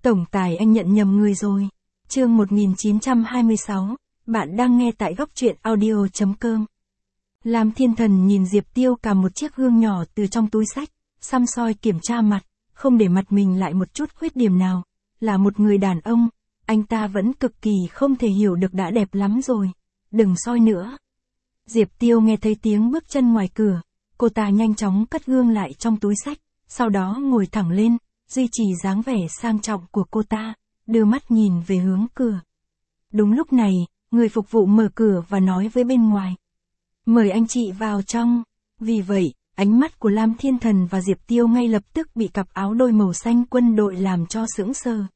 Tổng tài anh nhận nhầm người rồi. Chương 1926, bạn đang nghe tại góc truyện audio.com. Lam Thiên Thần nhìn Diệp Tiêu cầm một chiếc gương nhỏ từ trong túi xách, xăm soi kiểm tra mặt, không để mặt mình lại một chút khuyết điểm nào. Là một người đàn ông, anh ta vẫn cực kỳ không thể hiểu được đã đẹp lắm rồi. Đừng soi nữa. Diệp Tiêu nghe thấy tiếng bước chân ngoài cửa, cô ta nhanh chóng cất gương lại trong túi xách, sau đó ngồi thẳng lên, duy trì dáng vẻ sang trọng của cô ta, đưa mắt nhìn về hướng cửa. Đúng lúc này, người phục vụ mở cửa và nói với bên ngoài: "Mời anh chị vào trong." Vì vậy, ánh mắt của Lam Thiên Thần và Diệp Tiêu ngay lập tức bị cặp áo đôi màu xanh quân đội làm cho sững sờ.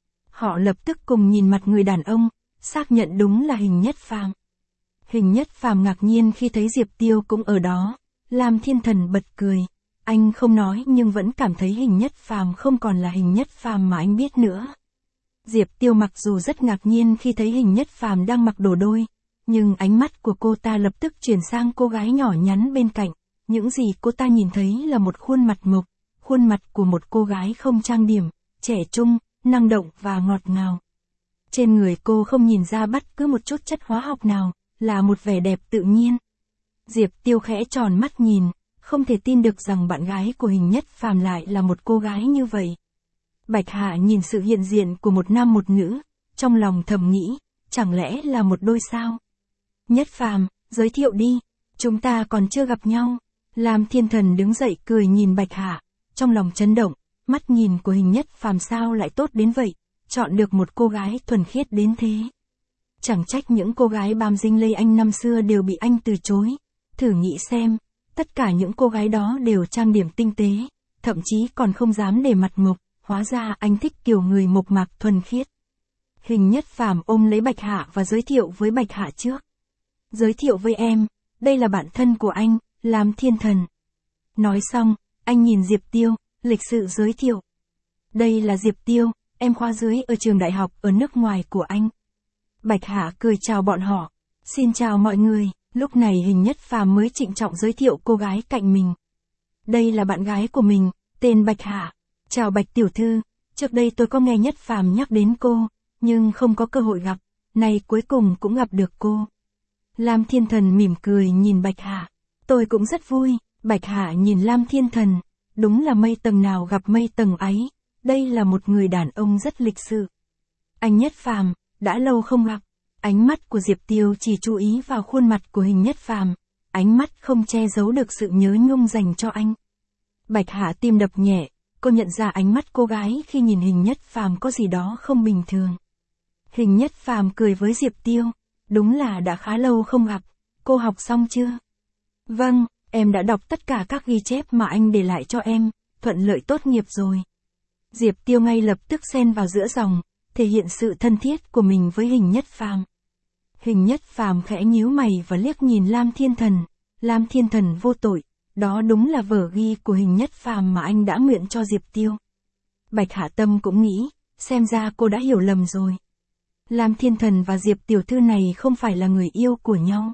Họ lập tức cùng nhìn mặt người đàn ông, xác nhận đúng là Hình Nhất Phàm. Hình Nhất Phàm ngạc nhiên khi thấy Diệp Tiêu cũng ở đó. Lam Thiên Thần bật cười. Anh không nói nhưng vẫn cảm thấy Hình Nhất Phàm không còn là Hình Nhất Phàm mà anh biết nữa. Diệp Tiêu mặc dù rất ngạc nhiên khi thấy Hình Nhất Phàm đang mặc đồ đôi, nhưng ánh mắt của cô ta lập tức chuyển sang cô gái nhỏ nhắn bên cạnh. Những gì cô ta nhìn thấy là một khuôn mặt mộc, khuôn mặt của một cô gái không trang điểm, trẻ trung, năng động và ngọt ngào. Trên người cô không nhìn ra bất cứ một chút chất hóa học nào, là một vẻ đẹp tự nhiên. Diệp Tiêu khẽ tròn mắt nhìn, không thể tin được rằng bạn gái của Hình Nhất Phàm lại là một cô gái như vậy. Bạch Hạ nhìn sự hiện diện của một nam một nữ, trong lòng thầm nghĩ, chẳng lẽ là một đôi sao? Nhất Phàm, giới thiệu đi, chúng ta còn chưa gặp nhau. Lam Thiên Thần đứng dậy cười nhìn Bạch Hạ, trong lòng chấn động, mắt nhìn của Hình Nhất Phàm sao lại tốt đến vậy, chọn được một cô gái thuần khiết đến thế. Chẳng trách những cô gái bám dính lấy anh năm xưa đều bị anh từ chối. Thử nghĩ xem, tất cả những cô gái đó đều trang điểm tinh tế, thậm chí còn không dám để mặt mộc, hóa ra anh thích kiểu người mộc mạc thuần khiết. Hình Nhất Phàm ôm lấy Bạch Hạ và giới thiệu với Bạch Hạ trước. Giới thiệu với em, đây là bạn thân của anh, Lam Thiên Thần. Nói xong, anh nhìn Diệp Tiêu, lịch sự giới thiệu. Đây là Diệp Tiêu, em khóa dưới ở trường đại học ở nước ngoài của anh. Bạch Hạ cười chào bọn họ. Xin chào mọi người. Lúc này Hình Nhất Phàm mới trịnh trọng giới thiệu cô gái cạnh mình. Đây là bạn gái của mình, tên Bạch Hạ. Chào Bạch tiểu thư, trước đây tôi có nghe Nhất Phàm nhắc đến cô, nhưng không có cơ hội gặp, nay cuối cùng cũng gặp được cô. Lam Thiên Thần mỉm cười nhìn Bạch Hạ. Tôi cũng rất vui. Bạch Hạ nhìn Lam Thiên Thần, đúng là mây tầng nào gặp mây tầng ấy, đây là một người đàn ông rất lịch sự. Anh Nhất Phàm, đã lâu không gặp. Ánh mắt của Diệp Tiêu chỉ chú ý vào khuôn mặt của Hình Nhất Phàm, ánh mắt không che giấu được sự nhớ nhung dành cho anh. Bạch Hạ tim đập nhẹ, cô nhận ra ánh mắt cô gái khi nhìn Hình Nhất Phàm có gì đó không bình thường. Hình Nhất Phàm cười với Diệp Tiêu, đúng là đã khá lâu không gặp, cô học xong chưa? Vâng, em đã đọc tất cả các ghi chép mà anh để lại cho em, thuận lợi tốt nghiệp rồi. Diệp Tiêu ngay lập tức xen vào giữa dòng, thể hiện sự thân thiết của mình với Hình Nhất Phàm. Hình Nhất Phàm khẽ nhíu mày và liếc nhìn Lam Thiên Thần. Lam Thiên Thần vô tội, đó đúng là vở ghi của Hình Nhất Phàm mà anh đã mượn cho Diệp Tiêu. Bạch Hạ Tâm cũng nghĩ, xem ra cô đã hiểu lầm rồi. Lam Thiên Thần và Diệp tiểu thư này không phải là người yêu của nhau.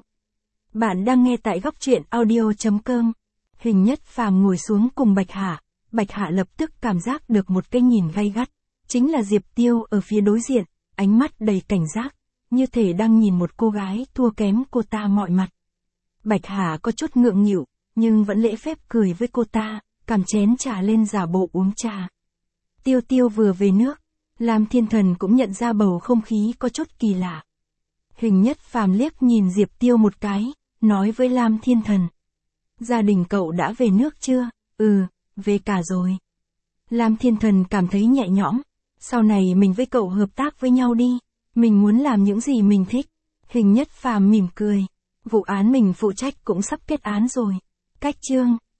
Bạn đang nghe tại góc truyện audio.com. Hình Nhất Phàm ngồi xuống cùng Bạch Hạ. Bạch Hạ lập tức cảm giác được một cái nhìn gay gắt. Chính là Diệp Tiêu ở phía đối diện, ánh mắt đầy cảnh giác, như thể đang nhìn một cô gái thua kém cô ta mọi mặt. Bạch Hạ có chút ngượng nghịu, nhưng vẫn lễ phép cười với cô ta, cầm chén trà lên giả bộ uống trà. Tiêu Tiêu vừa về nước, Lam Thiên Thần cũng nhận ra bầu không khí có chút kỳ lạ. Hình Nhất Phàm liếc nhìn Diệp Tiêu một cái, nói với Lam Thiên Thần. Gia đình cậu đã về nước chưa? Ừ, về cả rồi. Lam Thiên Thần cảm thấy nhẹ nhõm. Sau này mình với cậu hợp tác với nhau đi. Mình muốn làm những gì mình thích. Hình Nhất Phàm mỉm cười. Vụ án mình phụ trách cũng sắp kết án rồi. Cách chương